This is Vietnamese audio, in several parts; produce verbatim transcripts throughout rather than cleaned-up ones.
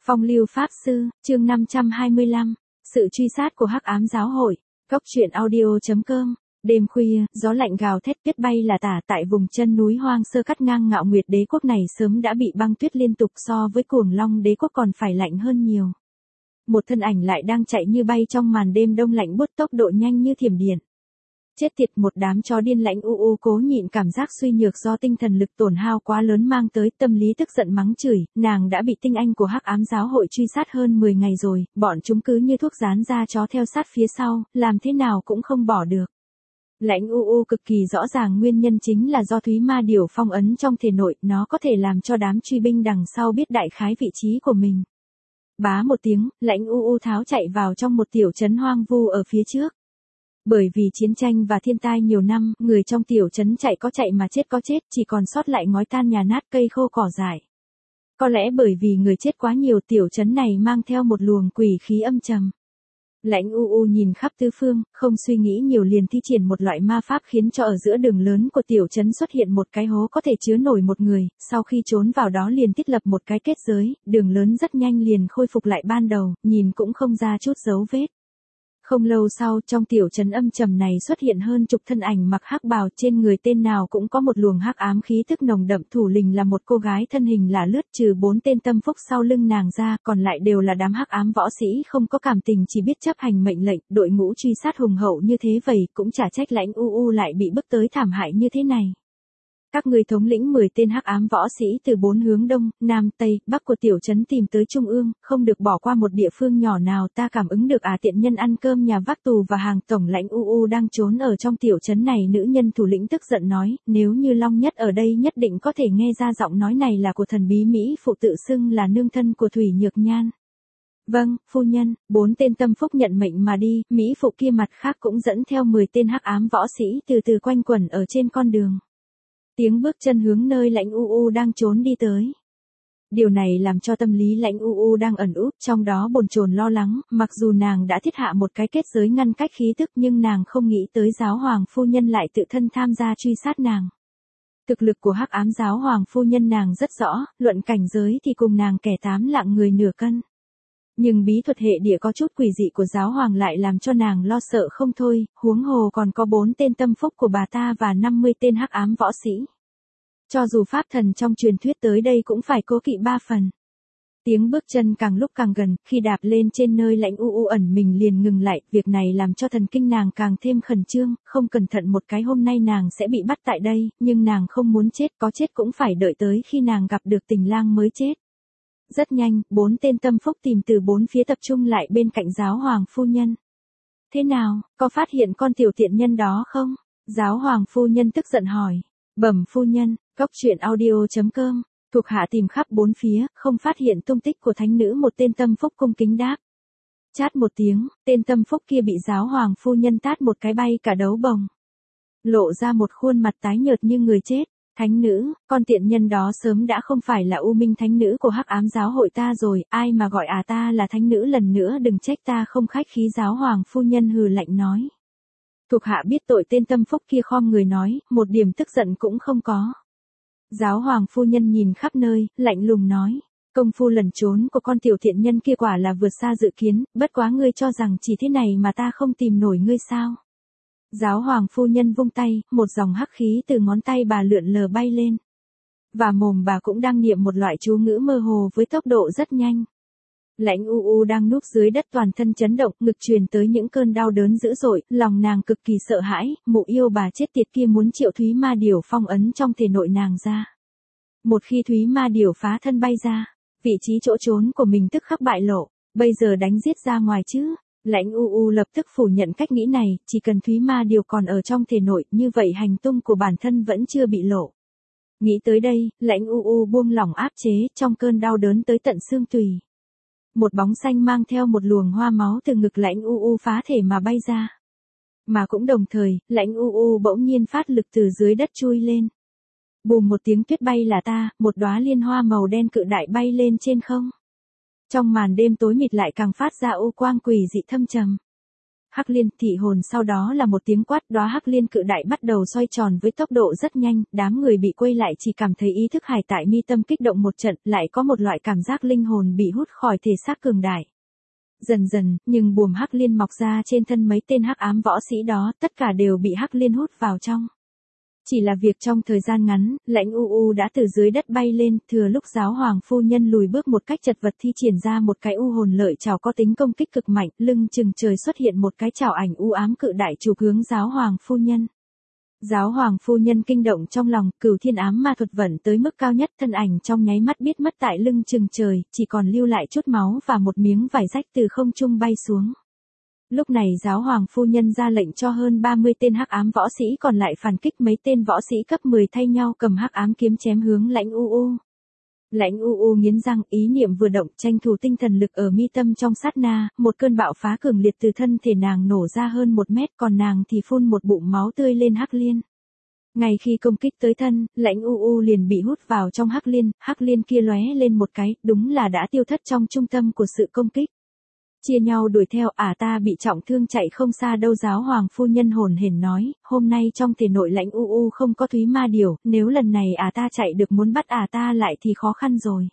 Phong lưu pháp sư, chương năm trăm hai mươi lăm, sự truy sát của hắc ám giáo hội. Cốc truyện audio chấm com. Đêm khuya, gió lạnh gào thét, tuyết bay là tả tại vùng chân núi hoang sơ cắt ngang Ngạo Nguyệt Đế quốc này sớm đã bị băng tuyết liên tục, so với Cuồng Long Đế quốc còn phải lạnh hơn nhiều. Một thân ảnh lại đang chạy như bay trong màn đêm đông lạnh buốt, tốc độ nhanh như thiểm điện. Chết tiệt, một đám chó điên. Lãnh U U cố nhịn cảm giác suy nhược do tinh thần lực tổn hao quá lớn mang tới, tâm lý tức giận mắng chửi, nàng đã bị tinh anh của hắc ám giáo hội truy sát hơn mười ngày rồi, bọn chúng cứ như thuốc dán da chó theo sát phía sau, làm thế nào cũng không bỏ được. Lãnh U U cực kỳ rõ ràng nguyên nhân chính là do Thúy Ma Điểu phong ấn trong thể nội, nó có thể làm cho đám truy binh đằng sau biết đại khái vị trí của mình. Bá một tiếng, Lãnh U U tháo chạy vào trong một tiểu trấn hoang vu ở phía trước. Bởi vì chiến tranh và thiên tai nhiều năm, người trong tiểu trấn chạy có chạy mà chết có chết, chỉ còn sót lại ngói tan nhà nát, cây khô cỏ dại. Có lẽ bởi vì người chết quá nhiều, tiểu trấn này mang theo một luồng quỷ khí âm trầm. Lãnh U U nhìn khắp tứ phương, không suy nghĩ nhiều liền thi triển một loại ma pháp khiến cho ở giữa đường lớn của tiểu trấn xuất hiện một cái hố có thể chứa nổi một người, sau khi trốn vào đó liền thiết lập một cái kết giới, đường lớn rất nhanh liền khôi phục lại ban đầu, nhìn cũng không ra chút dấu vết. Không lâu sau, trong tiểu trấn âm trầm này xuất hiện hơn chục thân ảnh mặc hắc bào, trên người tên nào cũng có một luồng hắc ám khí tức nồng đậm, thủ lĩnh là một cô gái thân hình lả lướt, trừ bốn tên tâm phúc sau lưng nàng ra, còn lại đều là đám hắc ám võ sĩ không có cảm tình, chỉ biết chấp hành mệnh lệnh. Đội ngũ truy sát hùng hậu như thế vậy, cũng chả trách Lãnh U U lại bị bức tới thảm hại như thế này. Các người thống lĩnh mười tên hắc ám võ sĩ từ bốn hướng đông, nam, tây, bắc của tiểu trấn tìm tới trung ương, không được bỏ qua một địa phương nhỏ nào. Ta cảm ứng được à, tiện nhân ăn cơm nhà vác tù và hàng tổng. Lãnh U U đang trốn ở trong tiểu trấn này, nữ nhân thủ lĩnh tức giận nói, nếu như Long Nhất ở đây nhất định có thể nghe ra giọng nói này là của thần bí Mỹ phụ tự xưng là nương thân của Thủy Nhược Nhan. Vâng, phu nhân. Bốn tên tâm phúc nhận mệnh mà đi, Mỹ phụ kia mặt khác cũng dẫn theo mười tên hắc ám võ sĩ từ từ quanh quẩn ở trên con đường. Tiếng bước chân hướng nơi Lãnh U U đang trốn đi tới. Điều này làm cho tâm lý Lãnh U U đang ẩn úp trong đó bồn chồn lo lắng, mặc dù nàng đã thiết hạ một cái kết giới ngăn cách khí tức, nhưng nàng không nghĩ tới giáo hoàng phu nhân lại tự thân tham gia truy sát nàng. Thực lực của hắc ám giáo hoàng phu nhân nàng rất rõ, luận cảnh giới thì cùng nàng kẻ tám lạng người nửa cân. Nhưng bí thuật hệ địa có chút quỷ dị của giáo hoàng lại làm cho nàng lo sợ không thôi, huống hồ còn có bốn tên tâm phúc của bà ta và năm mươi tên hắc ám võ sĩ. Cho dù pháp thần trong truyền thuyết tới đây cũng phải cố kỵ ba phần. Tiếng bước chân càng lúc càng gần, khi đạp lên trên nơi Lãnh U U ẩn mình liền ngừng lại, việc này làm cho thần kinh nàng càng thêm khẩn trương, không cẩn thận một cái hôm nay nàng sẽ bị bắt tại đây, nhưng nàng không muốn chết, có chết cũng phải đợi tới khi nàng gặp được tình lang mới chết. Rất nhanh, bốn tên tâm phúc tìm từ bốn phía tập trung lại bên cạnh giáo hoàng phu nhân. Thế nào, có phát hiện con tiểu tiện nhân đó không? Giáo hoàng phu nhân tức giận hỏi. Bẩm phu nhân, cốc truyện audio chấm com, thuộc hạ tìm khắp bốn phía, không phát hiện tung tích của thánh nữ. Một tên tâm phúc cung kính đáp. Chát một tiếng, tên tâm phúc kia bị giáo hoàng phu nhân tát một cái bay cả đấu bồng. Lộ ra một khuôn mặt tái nhợt như người chết. Thánh nữ, con tiện nhân đó sớm đã không phải là U Minh thánh nữ của hắc ám giáo hội ta rồi, ai mà gọi à ta là thánh nữ lần nữa đừng trách ta không khách khí. Giáo hoàng phu nhân hừ lạnh nói. Thuộc hạ biết tội. Tên tâm phúc kia khom người nói, một điểm tức giận cũng không có. Giáo hoàng phu nhân nhìn khắp nơi, lạnh lùng nói, công phu lẩn trốn của con tiểu thiện nhân kia quả là vượt xa dự kiến, bất quá ngươi cho rằng chỉ thế này mà ta không tìm nổi ngươi sao? Giáo hoàng phu nhân vung tay, một dòng hắc khí từ ngón tay bà lượn lờ bay lên. Và mồm bà cũng đang niệm một loại chú ngữ mơ hồ với tốc độ rất nhanh. Lãnh U U đang núp dưới đất toàn thân chấn động, ngực truyền tới những cơn đau đớn dữ dội, lòng nàng cực kỳ sợ hãi, mụ yêu bà chết tiệt kia muốn triệu Thúy Ma Điểu phong ấn trong thể nội nàng ra. Một khi Thúy Ma Điểu phá thân bay ra, vị trí chỗ trốn của mình tức khắc bại lộ, bây giờ đánh giết ra ngoài chứ. Lãnh U U lập tức phủ nhận cách nghĩ này, chỉ cần Thúy Ma Điểu còn ở trong thể nội, như vậy hành tung của bản thân vẫn chưa bị lộ. Nghĩ tới đây, Lãnh U U buông lỏng áp chế, trong cơn đau đớn tới tận xương tùy. Một bóng xanh mang theo một luồng hoa máu từ ngực Lãnh U U phá thể mà bay ra. Mà cũng đồng thời, Lãnh U U bỗng nhiên phát lực từ dưới đất chui lên. Bùm một tiếng, tuyết bay là ta, một đóa liên hoa màu đen cự đại bay lên trên không. Trong màn đêm tối mịt lại càng phát ra u quang quỷ dị thâm trầm. Hắc liên, thị hồn, sau đó là một tiếng quát, đóa hắc liên cự đại bắt đầu xoay tròn với tốc độ rất nhanh, đám người bị quây lại chỉ cảm thấy ý thức hải tại mi tâm kích động một trận, lại có một loại cảm giác linh hồn bị hút khỏi thể xác cường đại. Dần dần, nhưng buồm hắc liên mọc ra trên thân mấy tên hắc ám võ sĩ đó, tất cả đều bị hắc liên hút vào trong. Chỉ là việc trong thời gian ngắn, Lãnh U U đã từ dưới đất bay lên, thừa lúc giáo hoàng phu nhân lùi bước một cách chật vật thi triển ra một cái u hồn lợi trảo có tính công kích cực mạnh, lưng chừng trời xuất hiện một cái chảo ảnh u ám cự đại chụp hướng giáo hoàng phu nhân. Giáo hoàng phu nhân kinh động trong lòng, cửu thiên ám ma thuật vận tới mức cao nhất, thân ảnh trong nháy mắt biết mất tại lưng chừng trời, chỉ còn lưu lại chút máu và một miếng vải rách từ không trung bay xuống. Lúc này giáo hoàng phu nhân ra lệnh cho hơn ba mươi tên hắc ám võ sĩ còn lại phản kích, mấy tên võ sĩ cấp mười thay nhau cầm hắc ám kiếm chém hướng Lãnh U U. Lãnh U U nghiến răng, ý niệm vừa động, tranh thủ tinh thần lực ở mi tâm trong sát na, một cơn bạo phá cường liệt từ thân thể nàng nổ ra hơn một mét, còn nàng thì phun một bụng máu tươi lên hắc liên. Ngay khi công kích tới thân, Lãnh U U liền bị hút vào trong hắc liên, hắc liên kia lóe lên một cái, đúng là đã tiêu thất trong trung tâm của sự công kích. Chia nhau đuổi theo, à ta bị trọng thương chạy không xa đâu, giáo hoàng phu nhân hồn hển nói, hôm nay trong thể nội Lãnh U U không có Thúy Ma Điểu, nếu lần này à ta chạy được muốn bắt à ta lại thì khó khăn rồi.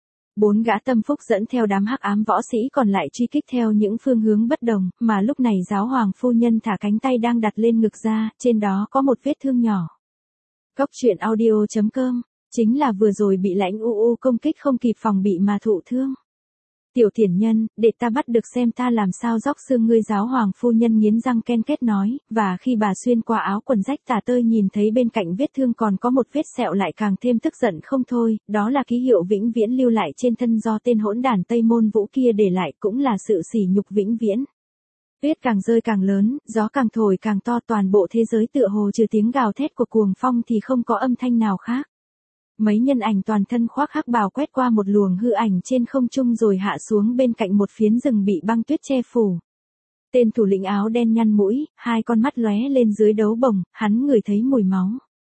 Bốn gã tâm phúc dẫn theo đám hắc ám võ sĩ còn lại truy kích theo những phương hướng bất đồng, mà lúc này giáo hoàng phu nhân thả cánh tay đang đặt lên ngực ra, trên đó có một vết thương nhỏ. Cốc truyện audio chấm com, chính là vừa rồi bị Lãnh U U công kích không kịp phòng bị mà thụ thương. Tiểu thiển nhân, để ta bắt được xem ta làm sao róc xương ngươi, giáo hoàng phu nhân nghiến răng ken kết nói, và khi bà xuyên qua áo quần rách tả tơi nhìn thấy bên cạnh vết thương còn có một vết sẹo lại càng thêm tức giận không thôi, đó là ký hiệu vĩnh viễn lưu lại trên thân do tên hỗn đản Tây Môn Vũ kia để lại, cũng là sự sỉ nhục vĩnh viễn. Tuyết càng rơi càng lớn, gió càng thổi càng to, toàn bộ thế giới tựa hồ trừ tiếng gào thét của cuồng phong thì không có âm thanh nào khác. Mấy nhân ảnh toàn thân khoác hắc bào quét qua một luồng hư ảnh trên không trung rồi hạ xuống bên cạnh một phiến rừng bị băng tuyết che phủ. Tên thủ lĩnh áo đen nhăn mũi, hai con mắt lóe lên dưới đấu bồng, hắn ngửi thấy mùi máu.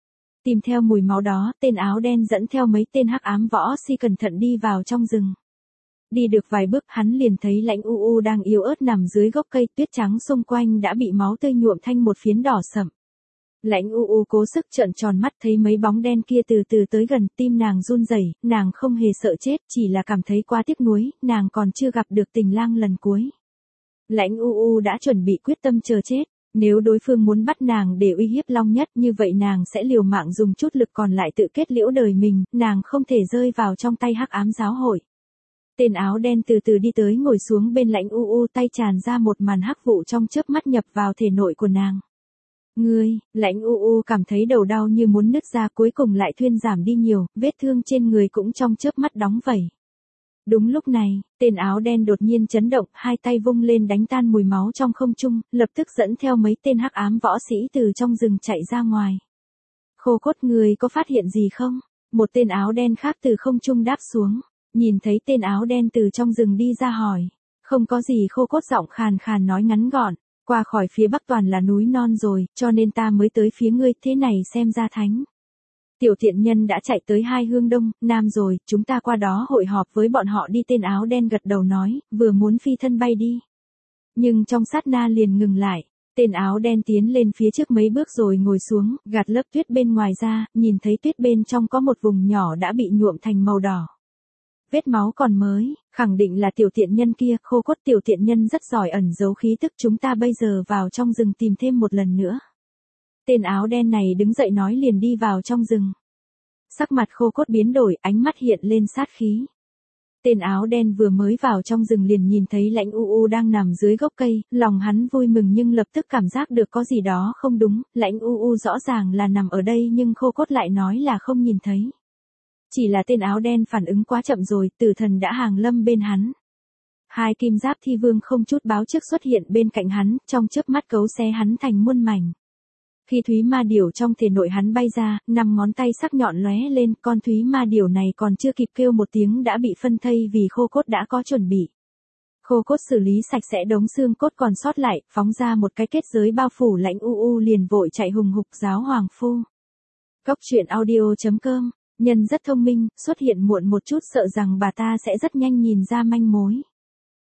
Tìm theo mùi máu đó, tên áo đen dẫn theo mấy tên hắc ám võ si cẩn thận đi vào trong rừng. Đi được vài bước hắn liền thấy Lãnh U U đang yếu ớt nằm dưới gốc cây, tuyết trắng xung quanh đã bị máu tươi nhuộm thành một phiến đỏ sậm. Lãnh U U cố sức trợn tròn mắt thấy mấy bóng đen kia từ từ tới gần, tim nàng run rẩy, nàng không hề sợ chết, chỉ là cảm thấy quá tiếc nuối, nàng còn chưa gặp được tình lang lần cuối. Lãnh U U đã chuẩn bị quyết tâm chờ chết, nếu đối phương muốn bắt nàng để uy hiếp Long Nhất, như vậy nàng sẽ liều mạng dùng chút lực còn lại tự kết liễu đời mình, nàng không thể rơi vào trong tay hắc ám giáo hội. Tên áo đen từ từ đi tới ngồi xuống bên Lãnh U U, tay tràn ra một màn hắc vụ trong chớp mắt nhập vào thể nội của nàng. Ngươi, Lãnh U U cảm thấy đầu đau như muốn nứt ra, cuối cùng lại thuyên giảm đi nhiều, vết thương trên người cũng trong chớp mắt đóng vẩy. Đúng lúc này, tên áo đen đột nhiên chấn động, hai tay vung lên đánh tan mùi máu trong không trung, lập tức dẫn theo mấy tên hắc ám võ sĩ từ trong rừng chạy ra ngoài. Khô Cốt, người có phát hiện gì không? Một tên áo đen khác từ không trung đáp xuống, nhìn thấy tên áo đen từ trong rừng đi ra hỏi. Không có gì, Khô Cốt giọng khàn khàn nói ngắn gọn. Qua khỏi phía bắc toàn là núi non rồi, cho nên ta mới tới phía ngươi, thế này xem ra thánh. Tiểu thiện nhân đã chạy tới hai hương đông, nam rồi, chúng ta qua đó hội họp với bọn họ đi, tên áo đen gật đầu nói, vừa muốn phi thân bay đi. Nhưng trong sát na liền ngừng lại, tên áo đen tiến lên phía trước mấy bước rồi ngồi xuống, gạt lớp tuyết bên ngoài ra, nhìn thấy tuyết bên trong có một vùng nhỏ đã bị nhuộm thành màu đỏ. Vết máu còn mới, khẳng định là tiểu thiện nhân kia, Khô Cốt, tiểu thiện nhân rất giỏi ẩn giấu khí tức, chúng ta bây giờ vào trong rừng tìm thêm một lần nữa. Tên áo đen này đứng dậy nói liền đi vào trong rừng. Sắc mặt Khô Cốt biến đổi, ánh mắt hiện lên sát khí. Tên áo đen vừa mới vào trong rừng liền nhìn thấy Lãnh U U đang nằm dưới gốc cây, lòng hắn vui mừng nhưng lập tức cảm giác được có gì đó không đúng, Lãnh U U rõ ràng là nằm ở đây nhưng Khô Cốt lại nói là không nhìn thấy. Chỉ là tên áo đen phản ứng quá chậm rồi, tử thần đã hàng lâm bên hắn. Hai kim giáp thi vương không chút báo trước xuất hiện bên cạnh hắn, trong chớp mắt cấu xé hắn thành muôn mảnh. Khi Thúy Ma Điểu trong thể nội hắn bay ra, năm ngón tay sắc nhọn lóe lên, con Thúy Ma Điểu này còn chưa kịp kêu một tiếng đã bị phân thây vì Khô Cốt đã có chuẩn bị. Khô Cốt xử lý sạch sẽ đống xương cốt còn sót lại, phóng ra một cái kết giới bao phủ Lãnh U U liền vội chạy hùng hục. Giáo hoàng phu. Cốc truyện audio chấm com, nhân rất thông minh, xuất hiện muộn một chút sợ rằng bà ta sẽ rất nhanh nhìn ra manh mối.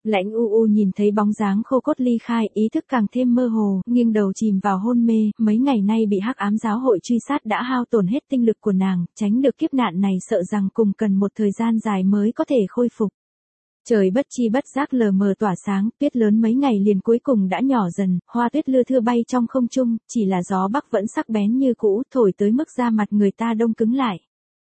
Lãnh U U nhìn thấy bóng dáng khô cốt ly khai, ý thức càng thêm mơ hồ, nghiêng đầu chìm vào hôn mê, mấy ngày nay bị hắc ám giáo hội truy sát đã hao tổn hết tinh lực của nàng, tránh được kiếp nạn này sợ rằng cùng cần một thời gian dài mới có thể khôi phục. Trời bất chi bất giác lờ mờ tỏa sáng, tuyết lớn mấy ngày liền cuối cùng đã nhỏ dần, hoa tuyết lưa thưa bay trong không trung, chỉ là gió bắc vẫn sắc bén như cũ, thổi tới mức da mặt người ta đông cứng lại.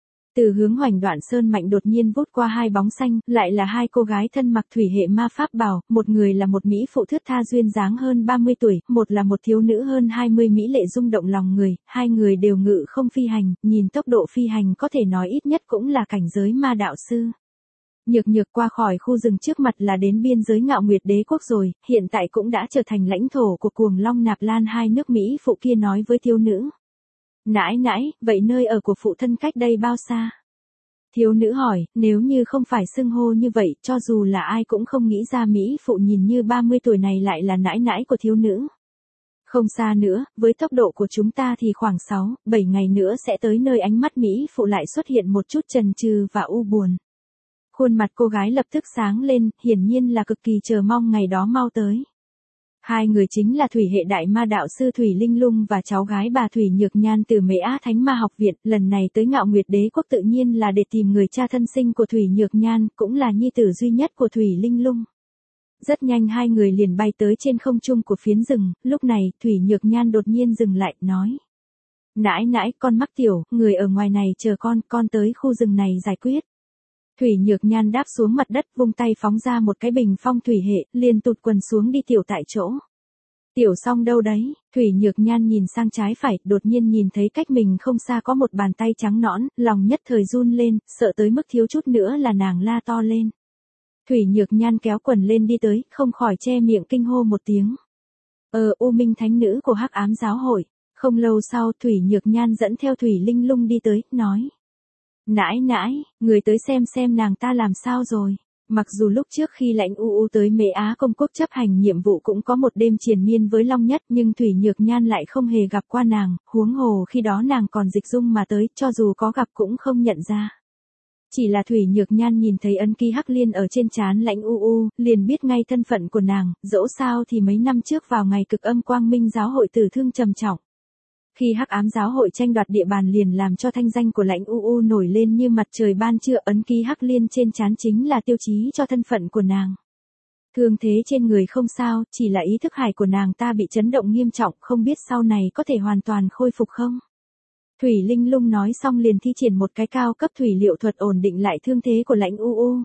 Từ hướng Hoành Đoạn Sơn Mạnh đột nhiên vút qua hai bóng xanh, lại là hai cô gái thân mặc thủy hệ ma pháp bào, một người là một mỹ phụ thướt tha duyên dáng hơn ba mươi tuổi, một là một thiếu nữ hơn hai mươi mỹ lệ rung động lòng người, hai người đều ngự không phi hành, nhìn tốc độ phi hành có thể nói ít nhất cũng là cảnh giới ma đạo sư. Nhược nhược qua khỏi khu rừng trước mặt là đến biên giới Ngạo Nguyệt Đế quốc rồi, hiện tại cũng đã trở thành lãnh thổ của Cuồng Long Nạp Lan, hai nước Mỹ phụ kia nói với thiếu nữ. Nãi nãi, vậy nơi ở của phụ thân cách đây bao xa? Thiếu nữ hỏi, nếu như không phải xưng hô như vậy, cho dù là ai cũng không nghĩ ra Mỹ phụ nhìn như ba mươi tuổi này lại là nãi nãi của thiếu nữ. Không xa nữa, với tốc độ của chúng ta thì khoảng sáu, bảy ngày nữa sẽ tới nơi. Ánh mắt Mỹ phụ lại xuất hiện một chút chần chừ và u buồn. Khuôn mặt cô gái lập tức sáng lên, hiển nhiên là cực kỳ chờ mong ngày đó mau tới. Hai người chính là thủy hệ đại ma đạo sư Thủy Linh Lung và cháu gái bà Thủy Nhược Nhan từ Mễ Á Thánh Ma Học Viện, lần này tới Ngạo Nguyệt Đế quốc tự nhiên là để tìm người cha thân sinh của Thủy Nhược Nhan, cũng là nhi tử duy nhất của Thủy Linh Lung. Rất nhanh hai người liền bay tới trên không trung của phiến rừng, lúc này Thủy Nhược Nhan đột nhiên dừng lại, nói. Nãi nãi, con mắc tiểu, người ở ngoài này chờ con, con tới khu rừng này giải quyết. Thủy Nhược Nhan đáp xuống mặt đất, vung tay phóng ra một cái bình phong thủy hệ, liền tụt quần xuống đi tiểu tại chỗ. Tiểu xong đâu đấy? Thủy Nhược Nhan nhìn sang trái phải, đột nhiên nhìn thấy cách mình không xa có một bàn tay trắng nõn, lòng nhất thời run lên, sợ tới mức thiếu chút nữa là nàng la to lên. Thủy Nhược Nhan kéo quần lên đi tới, không khỏi che miệng kinh hô một tiếng. Ờ, U Minh thánh nữ của Hắc Ám giáo hội. Không lâu sau, Thủy Nhược Nhan dẫn theo Thủy Linh Lung đi tới, nói. Nãi nãi, người tới xem xem nàng ta làm sao rồi. Mặc dù lúc trước khi Lãnh U U tới Mễ Á Công quốc chấp hành nhiệm vụ cũng có một đêm triền miên với Long Nhất, nhưng Thủy Nhược Nhan lại không hề gặp qua nàng, huống hồ khi đó nàng còn dịch dung mà tới, cho dù có gặp cũng không nhận ra. Chỉ là Thủy Nhược Nhan nhìn thấy ấn ký hắc liên ở trên trán Lãnh U U, liền biết ngay thân phận của nàng, dẫu sao thì mấy năm trước vào ngày cực âm Quang Minh giáo hội tử thương trầm trọng. Khi Hắc Ám giáo hội tranh đoạt địa bàn liền làm cho thanh danh của Lãnh U U nổi lên như mặt trời ban trưa, ấn ký hắc liên trên trán chính là tiêu chí cho thân phận của nàng. Thương thế trên người không sao, chỉ là ý thức hải của nàng ta bị chấn động nghiêm trọng, không biết sau này có thể hoàn toàn khôi phục không? Thủy Linh Lung nói xong liền thi triển một cái cao cấp thủy liệu thuật ổn định lại thương thế của Lãnh U U.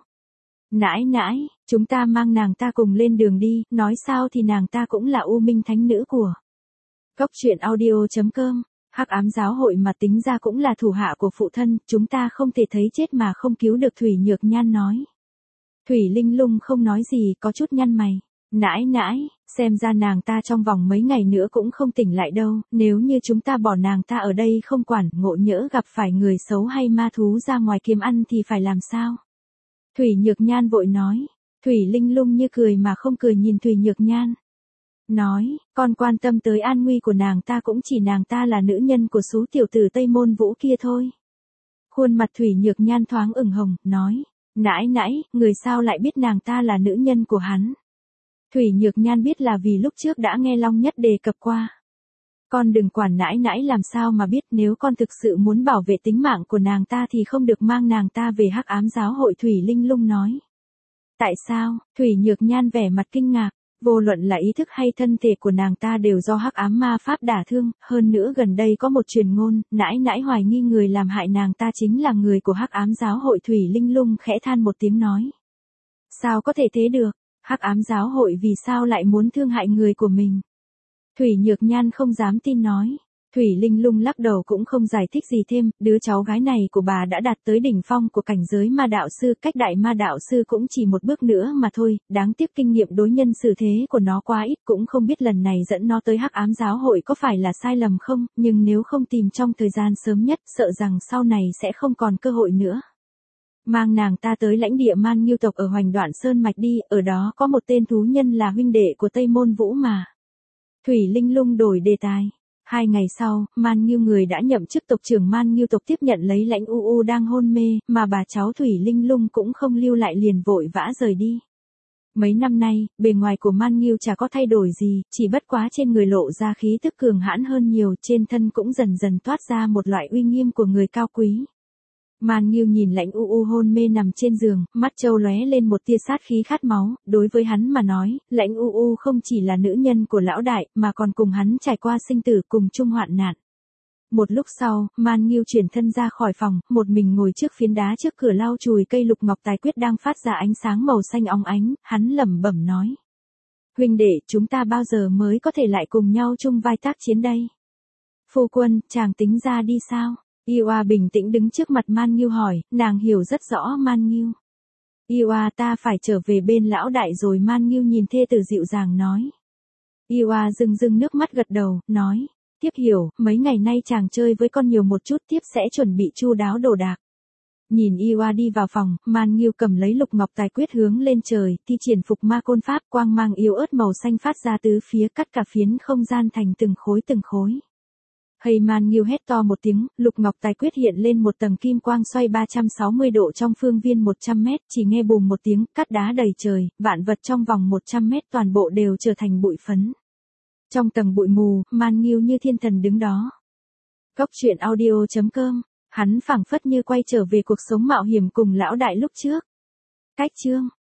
Nãi nãi, chúng ta mang nàng ta cùng lên đường đi, nói sao thì nàng ta cũng là U Minh thánh nữ của Cốc truyện audio chấm com. Hắc Ám giáo hội mà tính ra cũng là thủ hạ của phụ thân, chúng ta không thể thấy chết mà không cứu được. Thủy Nhược Nhan nói. Thủy Linh Lung không nói gì, có chút nhăn mày. Nãi nãi, xem ra nàng ta trong vòng mấy ngày nữa cũng không tỉnh lại đâu, nếu như chúng ta bỏ nàng ta ở đây không quản, ngộ nhỡ gặp phải người xấu hay ma thú ra ngoài kiếm ăn thì phải làm sao? Thủy Nhược Nhan vội nói. Thủy Linh Lung như cười mà không cười nhìn Thủy Nhược Nhan. Nói, con quan tâm tới an nguy của nàng ta cũng chỉ nàng ta là nữ nhân của số tiểu tử Tây Môn Vũ kia thôi. Khuôn mặt Thủy Nhược Nhan thoáng ửng hồng, nói. Nãi nãi, người sao lại biết nàng ta là nữ nhân của hắn? Thủy Nhược Nhan biết là vì lúc trước đã nghe Long Nhất đề cập qua. Con đừng quản nãi nãi làm sao mà biết, nếu con thực sự muốn bảo vệ tính mạng của nàng ta thì không được mang nàng ta về Hắc Ám giáo hội. Thủy Linh Lung nói. Tại sao? Thủy Nhược Nhan vẻ mặt kinh ngạc. Vô luận là ý thức hay thân thể của nàng ta đều do hắc ám ma pháp đả thương, hơn nữa gần đây có một truyền ngôn, nãi nãi hoài nghi người làm hại nàng ta chính là người của Hắc Ám giáo hội. Thủy Linh Lung khẽ than một tiếng nói. Sao có thể thế được? Hắc Ám giáo hội vì sao lại muốn thương hại người của mình? Thủy Nhược Nhan không dám tin nói. Thủy Linh Lung lắc đầu cũng không giải thích gì thêm, đứa cháu gái này của bà đã đạt tới đỉnh phong của cảnh giới ma đạo sư, cách đại ma đạo sư cũng chỉ một bước nữa mà thôi, đáng tiếc kinh nghiệm đối nhân xử thế của nó quá ít, cũng không biết lần này dẫn nó tới Hắc Ám giáo hội có phải là sai lầm không, nhưng nếu không tìm trong thời gian sớm nhất, sợ rằng sau này sẽ không còn cơ hội nữa. Mang nàng ta tới lãnh địa Man Nghiêu tộc ở Hoành Đoạn Sơn Mạch đi, ở đó có một tên thú nhân là huynh đệ của Tây Môn Vũ mà. Thủy Linh Lung đổi đề tài. Hai ngày sau, Man Nghiêu người đã nhậm chức tộc trưởng Man Nghiêu tộc tiếp nhận lấy Lãnh U U đang hôn mê, mà bà cháu Thủy Linh Lung cũng không lưu lại liền vội vã rời đi. Mấy năm nay, bề ngoài của Man Nghiêu chả có thay đổi gì, chỉ bất quá trên người lộ ra khí tức cường hãn hơn nhiều, trên thân cũng dần dần toát ra một loại uy nghiêm của người cao quý. Man Nghiêu nhìn Lãnh U U hôn mê nằm trên giường, mắt trâu lóe lên một tia sát khí khát máu, đối với hắn mà nói, Lãnh U U không chỉ là nữ nhân của lão đại, mà còn cùng hắn trải qua sinh tử cùng chung hoạn nạn. Một lúc sau, Man Nghiêu chuyển thân ra khỏi phòng, một mình ngồi trước phiến đá trước cửa lau chùi cây lục ngọc tài quyết đang phát ra ánh sáng màu xanh óng ánh, hắn lẩm bẩm nói. Huynh đệ, chúng ta bao giờ mới có thể lại cùng nhau chung vai tác chiến đây? Phu quân, chàng tính ra đi sao? Iwa bình tĩnh đứng trước mặt Man Nghiêu hỏi, nàng hiểu rất rõ Man Nghiêu. Iwa ta phải trở về bên lão đại rồi. Man Nghiêu nhìn thê tử dịu dàng nói. Iwa rưng rưng nước mắt gật đầu, nói. Tiếp hiểu, mấy ngày nay chàng chơi với con nhiều một chút, tiếp sẽ chuẩn bị chu đáo đồ đạc. Nhìn Iwa đi vào phòng, Man Nghiêu cầm lấy lục ngọc tài quyết hướng lên trời, thi triển phục ma côn pháp, quang mang yếu ớt màu xanh phát ra tứ phía, cắt cả phiến không gian thành từng khối từng khối. Hay Man Nghiêu hét to một tiếng, lục ngọc tài quyết hiện lên một tầng kim quang xoay ba trăm sáu mươi độ trong phương viên một trăm mét, chỉ nghe bùm một tiếng, cát đá đầy trời, vạn vật trong vòng một trăm mét toàn bộ đều trở thành bụi phấn. Trong tầng bụi mù, Man Nghiêu như thiên thần đứng đó. Cốc truyện audio chấm com, hắn phảng phất như quay trở về cuộc sống mạo hiểm cùng lão đại lúc trước. Cách chương